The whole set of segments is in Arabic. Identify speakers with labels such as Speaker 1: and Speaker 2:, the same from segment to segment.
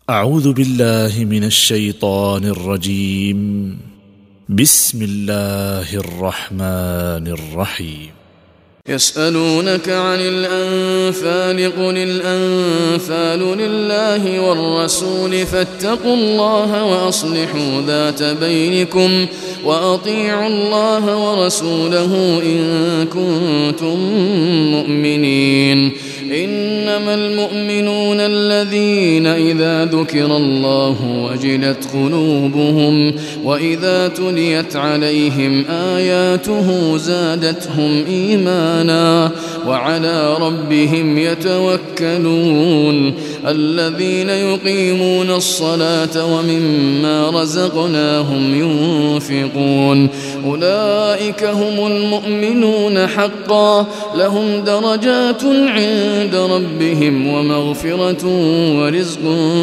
Speaker 1: أعوذ بالله من الشيطان الرجيم. بسم الله الرحمن الرحيم.
Speaker 2: يسألونك عن الأنفال قل الأنفال لله والرسول فاتقوا الله وأصلحوا ذات بينكم وأطيعوا الله ورسوله إن كنتم مؤمنين. إنما المؤمنون الذين إذا ذكر الله وجلت قلوبهم وإذا تليت عليهم آياته زادتهم إيمانا وعلى ربهم يتوكلون. الذين يقيمون الصلاة ومما رزقناهم ينفقون أولئك هم المؤمنون حقا لهم درجات عند ربهم ومغفرة ورزق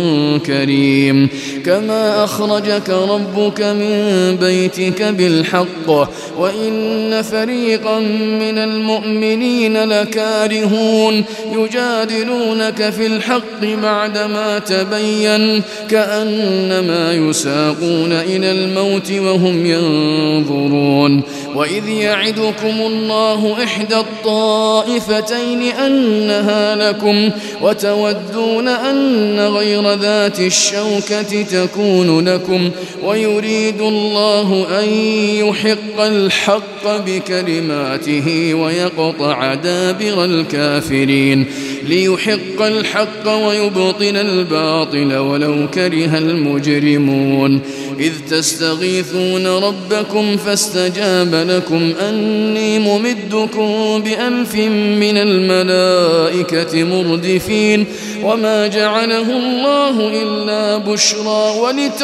Speaker 2: كريم. كما أخرجك ربك من بيتك بالحق وإن فريقا من المؤمنين لكارهون يجادلونك في الحق بعدما تبين كأنما يساقون إلى الموت وهم ينظرون. وإذ يعدكم الله إحدى الطائفتين أنها لكم وتودون أن غير ذات الشوكة تكون لكم ويريد الله أن يحق الحق بكلماته ويقطع دابر الكافرين ليحق الحق ويبطل الباطل ولو كره المجرمون. إذ تستغيثون ربكم فاستجاب لكم أني ممدكم ب1000 من الملائكة مردفين وما جعله الله إلا بشرى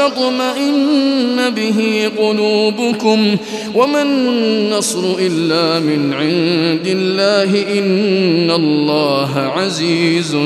Speaker 2: ولتطمئن به قلوبكم وما النصر إلا من عند الله إن الله عزيز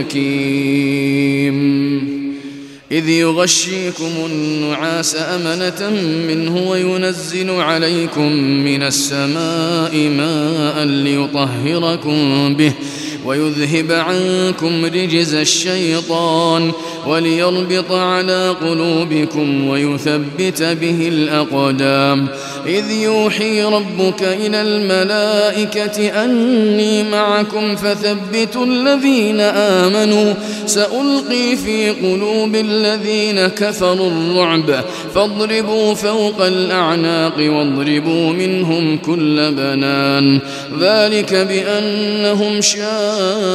Speaker 2: حكيم. إذ يغشيكم النعاس أمنة منه وينزل عليكم من السماء ماء ليطهركم به ويذهب عنكم رجز الشيطان وليربط على قلوبكم ويثبت به الأقدام. إذ يوحي ربك إلى الملائكة أني معكم فثبتوا الذين آمنوا سألقي في قلوب الذين كفروا الرعب فاضربوا فوق الأعناق واضربوا منهم كل بنان. ذلك بأنهم شاقوا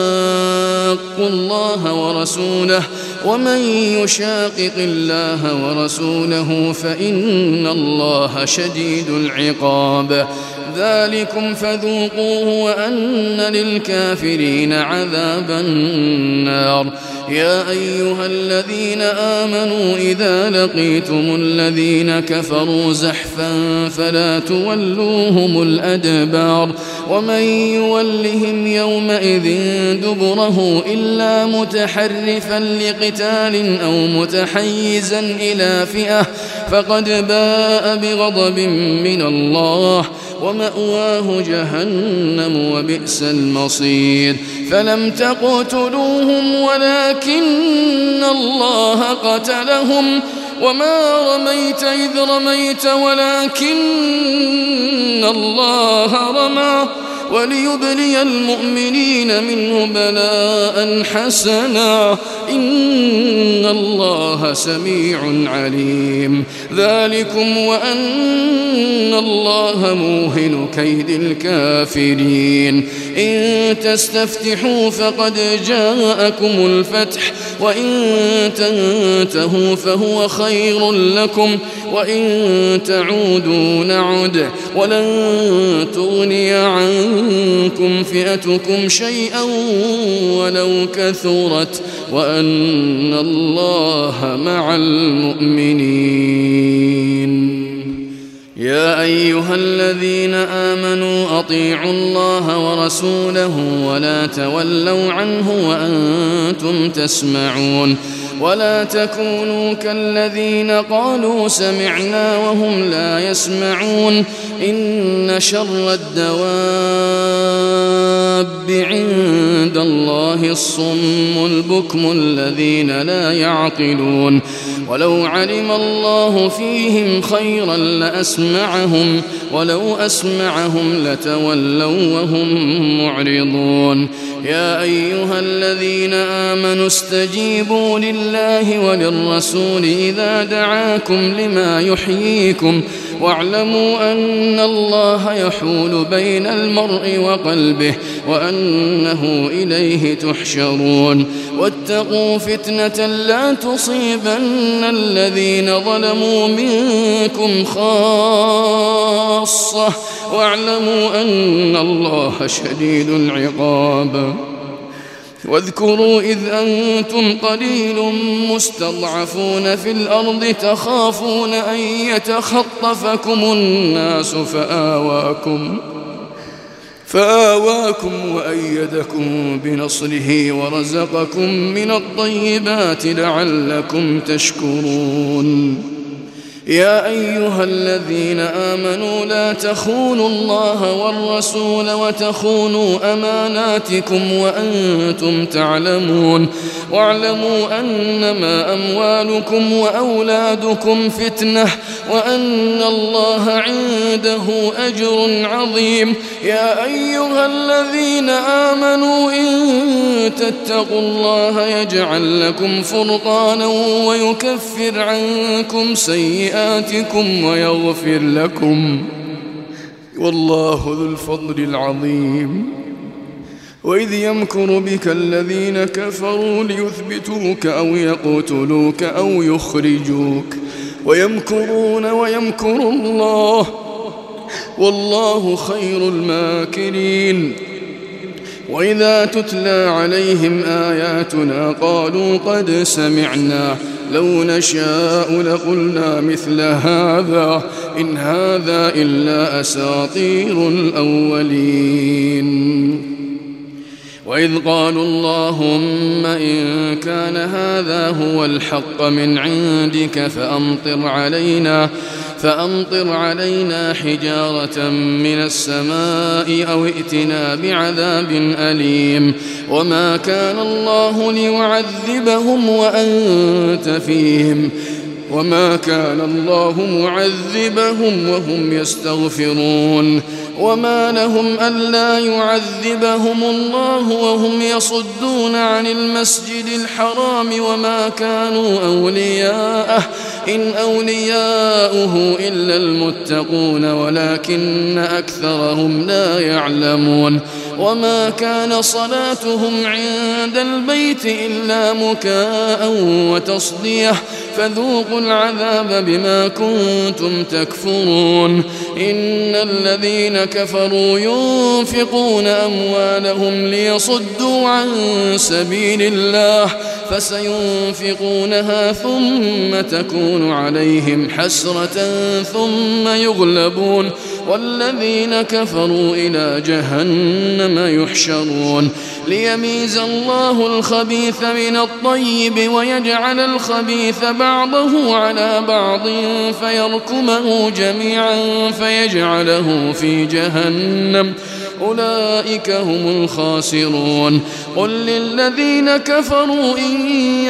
Speaker 2: الله ورسوله ومن يشاقق الله ورسوله فإن الله شديد العقاب. ذلكم فذوقوه وأن للكافرين عذاب النار. يا أيها الذين آمنوا إذا لقيتم الذين كفروا زحفا فلا تولوهم الأدبار ومن يولهم يومئذ دبره إلا متحرفا لقتال أو متحيزا إلى فئة فقد باء بغضب من الله ومأواه جهنم وبئس المصير. فلم تقتلوهم ولكن الله قتلهم وما رميت إذ رميت ولكن الله رمى وليبلي المؤمنين منه بلاء حسنا إن الله سميع عليم. ذلكم وأن الله موهن كيد الكافرين. إن تستفتحوا فقد جاءكم الفتح وإن تنتهوا فهو خير لكم وإن تعودوا نعد ولن تغني عنكم فئتكم شيئا ولو كثرت وأن الله مع المؤمنين. يا أيها الذين آمنوا أطيعوا الله ورسوله ولا تولوا عنه وأنتم تسمعون ولا تكونوا كالذين قالوا سمعنا وهم لا يسمعون إن شر الدواب عند الله الصم البكم الذين لا يعقلون ولو علم الله فيهم خيرا لأسمعهم ولو أسمعهم لتولوا وهم معرضون يا أيها الذين آمنوا استجيبوا لله وللرسول إذا دعاكم لما يحييكم واعلموا أن الله يحول بين المرء وقلبه وأنه إليه تحشرون واتقوا فتنة لا تصيبن الذين ظلموا منكم خاصة واعلموا أن الله شديد العقاب واذكروا إذ أنتم قليل مستضعفون في الأرض تخافون أن يتخطفكم الناس فآواكم وأيدكم بنصره ورزقكم من الطيبات لعلكم تشكرون يا أيها الذين آمنوا لا تخونوا الله والرسول وتخونوا أماناتكم وأنتم تعلمون واعلموا أنما أموالكم وأولادكم فتنة وأن الله عنده أجر عظيم يا أيها الذين آمنوا إن تتقوا الله يجعل لكم فرقانا ويكفر عنكم سيئاتكم ويغفر لكم والله ذو الفضل العظيم وإذ يمكر بك الذين كفروا ليثبتوك أو يقتلوك أو يخرجوك ويمكرون ويمكر الله والله خير الماكرين وإذا تتلى عليهم آياتنا قالوا قد سمعنا لو نشاء لقلنا مثل هذا إن هذا إلا أساطير الأولين وإذ قالوا اللهم إن كان هذا هو الحق من عندك فأمطر علينا حجارة من السماء أو ائتنا بعذاب أليم وما كان الله ليعذبهم وأنت فيهم وما كان الله معذبهم وهم يستغفرون وما لهم ألا يعذبهم الله وهم يصدون عن المسجد الحرام وما كانوا أولياءه إن أولياؤه إلا المتقون ولكن أكثرهم لا يعلمون وما كان صلاتهم عند البيت إلا مكاء وتصدية فذوقوا العذاب بما كنتم تكفرون إن الذين كفروا ينفقون أموالهم ليصدوا عن سبيل الله فسينفقونها ثم تكون عليهم حسرة ثم يغلبون والذين كفروا إلى جهنم يحشرون ليميز الله الخبيث من الطيب ويجعل الخبيث بعضه على بعض فيركمه جميعا فيجعله في جهنم أولئك هم الخاسرون قل للذين كفروا إن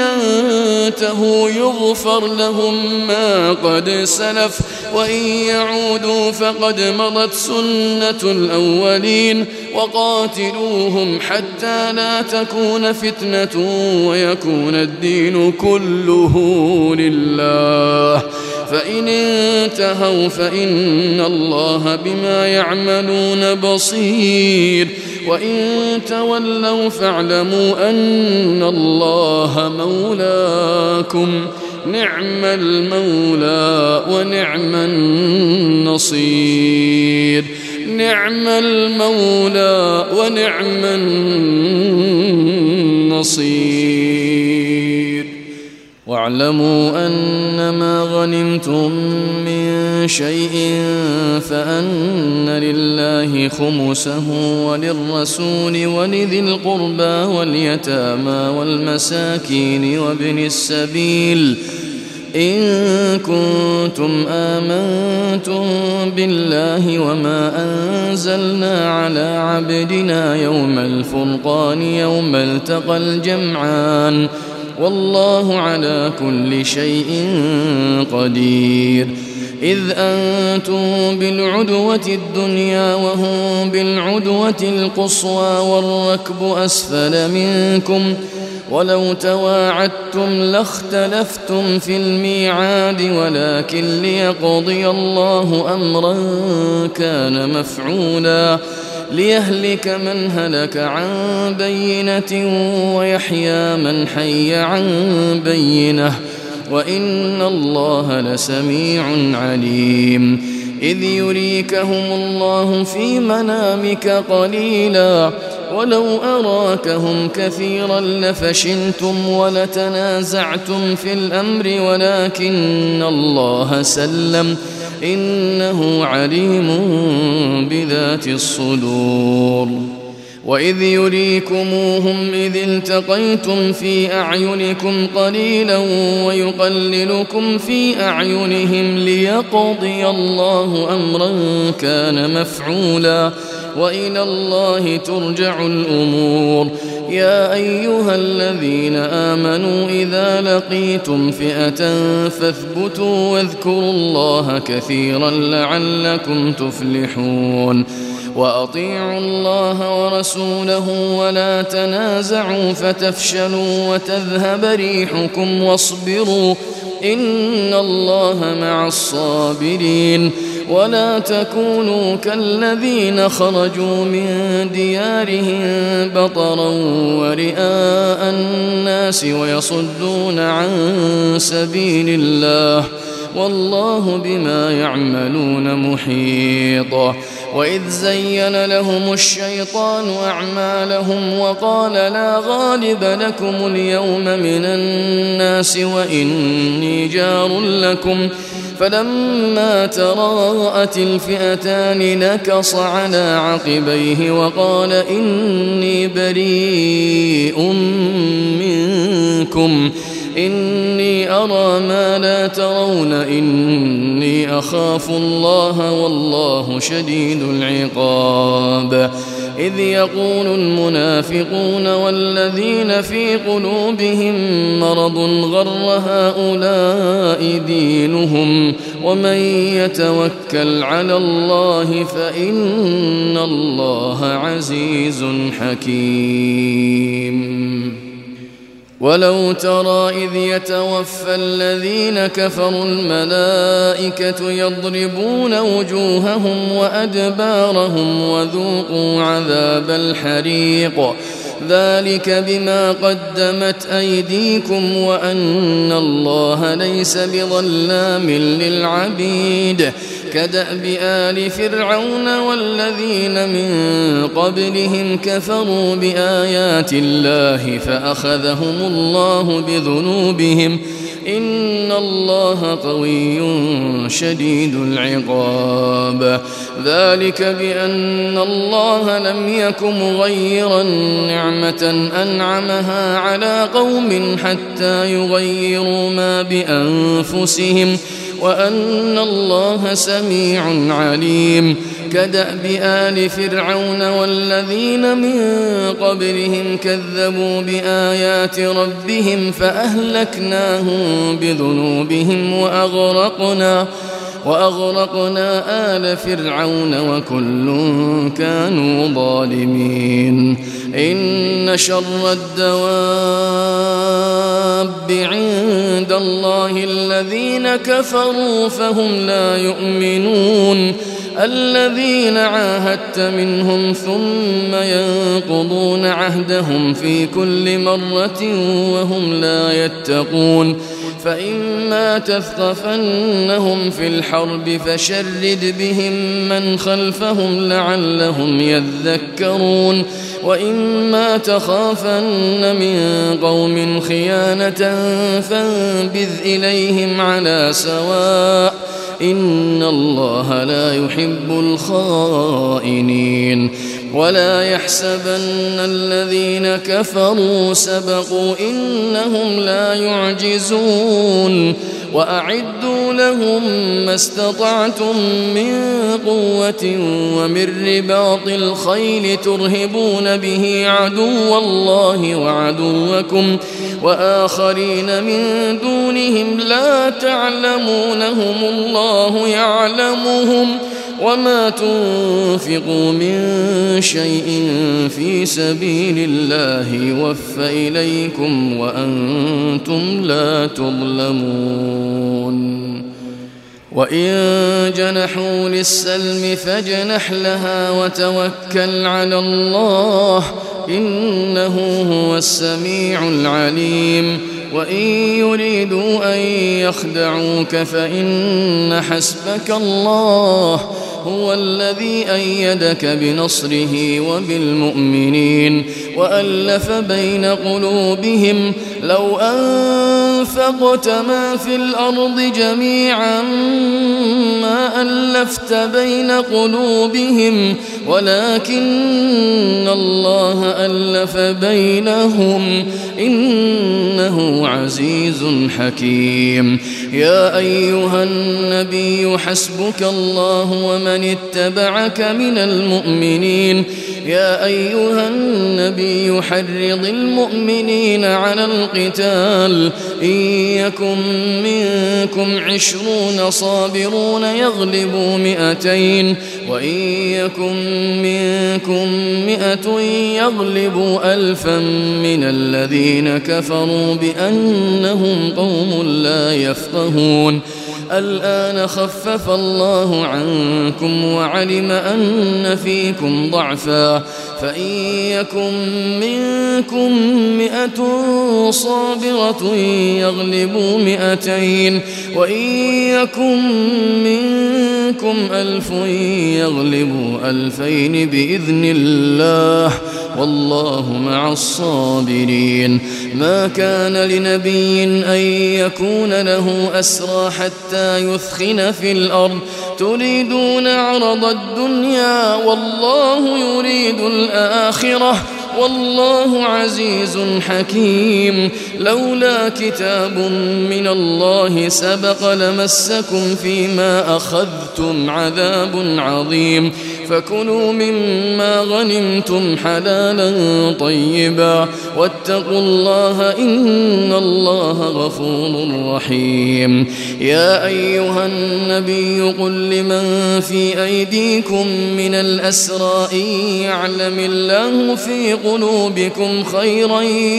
Speaker 2: ينتهوا يغفر لهم ما قد سلف وإن يعودوا فقد مضت سنة الأولين وقاتلوهم حتى لا تكون فتنة ويكون الدين كله لله فإن انتهوا فإن الله بما يعملون بصير وإن تولوا فاعلموا أن الله مولاكم نعم المولى ونعم النصير نعم المولى ونعم النصير واعلموا أنما غنمتم من شيء فأن لله خمسه وللرسول ولذي القربى واليتامى والمساكين وابن السبيل إن كنتم آمنتم بالله وما أنزلنا على عبدنا يوم الفرقان يوم التقى الجمعان والله على كل شيء قدير. إذ أنتم بالعدوة الدنيا وهم بالعدوة القصوى والركب أسفل منكم ولو تواعدتم لاختلفتم في الميعاد ولكن ليقضي الله أمرا كان مفعولا ليهلك من هلك عن بينة ويحيى من حي عن بينة وإن الله لسميع عليم. إذ يريكهم الله في منامك قليلا ولو أراكهم كثيرا لفشلتم ولتنازعتم في الأمر ولكن الله سلم إنه عليم بذات الصدور. وإذ يريكموهم إذ التقيتم في أعينكم قليلا ويقللكم في أعينهم ليقضي الله أمرا كان مفعولا وإلى الله ترجع الأمور. يا أيها الذين آمنوا إذا لقيتم فئة فاثبتوا واذكروا الله كثيرا لعلكم تفلحون. وأطيعوا الله ورسوله ولا تنازعوا فتفشلوا وتذهب ريحكم واصبروا إن الله مع الصابرين. ولا تكونوا كالذين خرجوا من ديارهم بطرا ورئاء الناس ويصدون عن سبيل الله والله بما يعملون محيط. وإذ زين لهم الشيطان أعمالهم وقال لا غالب لكم اليوم من الناس وإني جار لكم فلما تراءت الفئتان نكص على عقبيه وقال إني بريء منكم إني أرى ما لا ترون إني أخاف الله والله شديد العقاب. إذ يقول المنافقون والذين في قلوبهم مرض غر هؤلاء دينهم ومن يتوكل على الله فإن الله عزيز حكيم. ولو ترى إذ يتوفى الذين كفروا الملائكة يضربون وجوههم وأدبارهم وذوقوا عذاب الحريق ذلك بما قدمت أيديكم وأن الله ليس بظلام للعبيد. كدأب آل فرعون والذين من قبلهم كفروا بآيات الله فأخذهم الله بذنوبهم إن الله قوي شديد العقاب. ذلك بأن الله لم يك مغيرا نعمة أنعمها على قوم حتى يغيروا ما بأنفسهم وأن الله سميع عليم. كدأب آل فرعون والذين من قبلهم كذبوا بآيات ربهم فأهلكناهم بذنوبهم وأغرقنا آل فرعون وكل كانوا ظالمين. إن شر الدواب عند الله الذين كفروا فهم لا يؤمنون الذين عاهدت منهم ثم ينقضون عهدهم في كل مرة وهم لا يتقون. فإما تثقفنهم في الحرب فشرد بهم من خلفهم لعلهم يذكرون. وإما تخافن من قوم خيانة فانبذ إليهم على سواء إن الله لا يحب الخائنين. ولا يحسبن الذين كفروا سبقوا إنهم لا يعجزون وأعدوا لهم ما استطعتم من قوة ومن رباط الخيل ترهبون به عدو الله وعدوكم وآخرين من دونهم لا تعلمونهم الله يعلمهم وما تنفقوا من شيء في سبيل الله يوفى إليكم وأنتم لا تظلمون وإن جنحوا للسلم فاجنح لها وتوكل على الله إنه هو السميع العليم وإن يريدوا أن يخدعوك فإن حسبك الله هو الذي أيدك بنصره وبالمؤمنين وألف بين قلوبهم لو أنفقت ما في الأرض جميعا ما ألفت بين قلوبهم ولكن الله ألف بينهم إنه عزيز حكيم يا أيها النبي حسبك الله ومن اتبعك من المؤمنين يا أيها النبي حرض المؤمنين على القتال إن يكن منكم 20 صابرون يغلبوا 200 وإن يكن منكم 100 يغلبوا 1000 من الذين كفروا بأنهم قوم لا يفقهون الآن خفف الله عنكم وعلم أن فيكم ضعفا فإن يكن منكم 100 صابرة يغلبوا 200 وإن يكن منكم 1000 يغلبوا 2000 بإذن الله والله مع الصابرين ما كان لنبي أن يكون له أسرى حتى يثخن في الأرض تريدون عرض الدنيا والله يريد الآخرة والله عزيز حكيم لولا كتاب من الله سبق لمسكم فيما أخذتم عذاب عظيم فكلوا مما غنمتم حلالا طيبا واتقوا الله إن الله غفور رحيم يا أيها النبي قل لمن في أيديكم من الأسرى إن يعلم الله في قلوبكم خيرا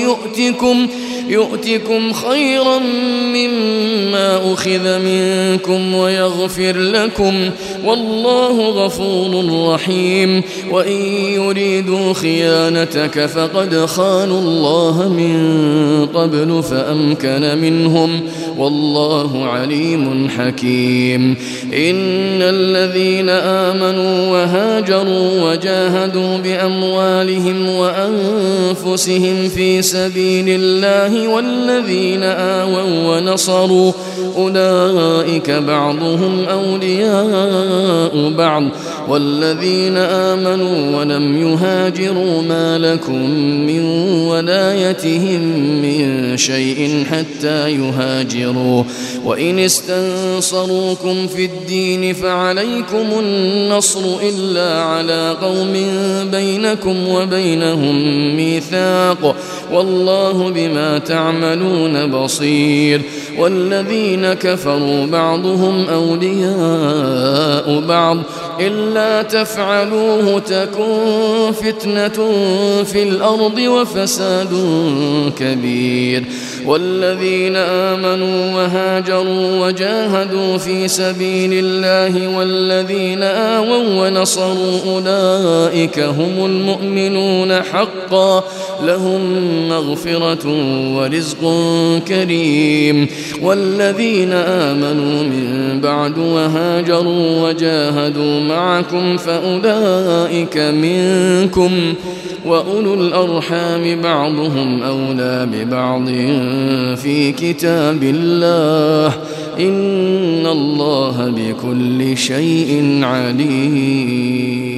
Speaker 2: يؤتكم خيرا مما أخذ منكم ويغفر لكم والله غفور رحيم وإن يريدوا خيانتك فقد خانوا الله من قبل فأمكن منهم والله عليم حكيم إن الذين آمنوا وهاجروا وجاهدوا بأموالهم وأنفسهم في سبيل الله والذين آووا ونصروا أولئك بعضهم أولياء بعض والذين آمنوا ولم يهاجروا ما لكم من ولايتهم من شيء حتى يهاجروا وإن استنصروكم في الدين فعليكم النصر إلا على قوم بينكم وبينهم ميثاق والله بما تعملون بصير والذين كفروا بعضهم أولياء بعض إلا تفعلوه تكن فتنة في الأرض وفساد كبير والذين آمنوا وهاجروا وجاهدوا في سبيل الله والذين آووا ونصروا أولئك هم المؤمنون حقا لهم مغفرة ورزق كريم والذين آمنوا من بعد وهاجروا وجاهدوا معكم فأولئك منكم وأولو الأرحام بعضهم أولى ببعض في كتاب الله إن الله بكل شيء عليم.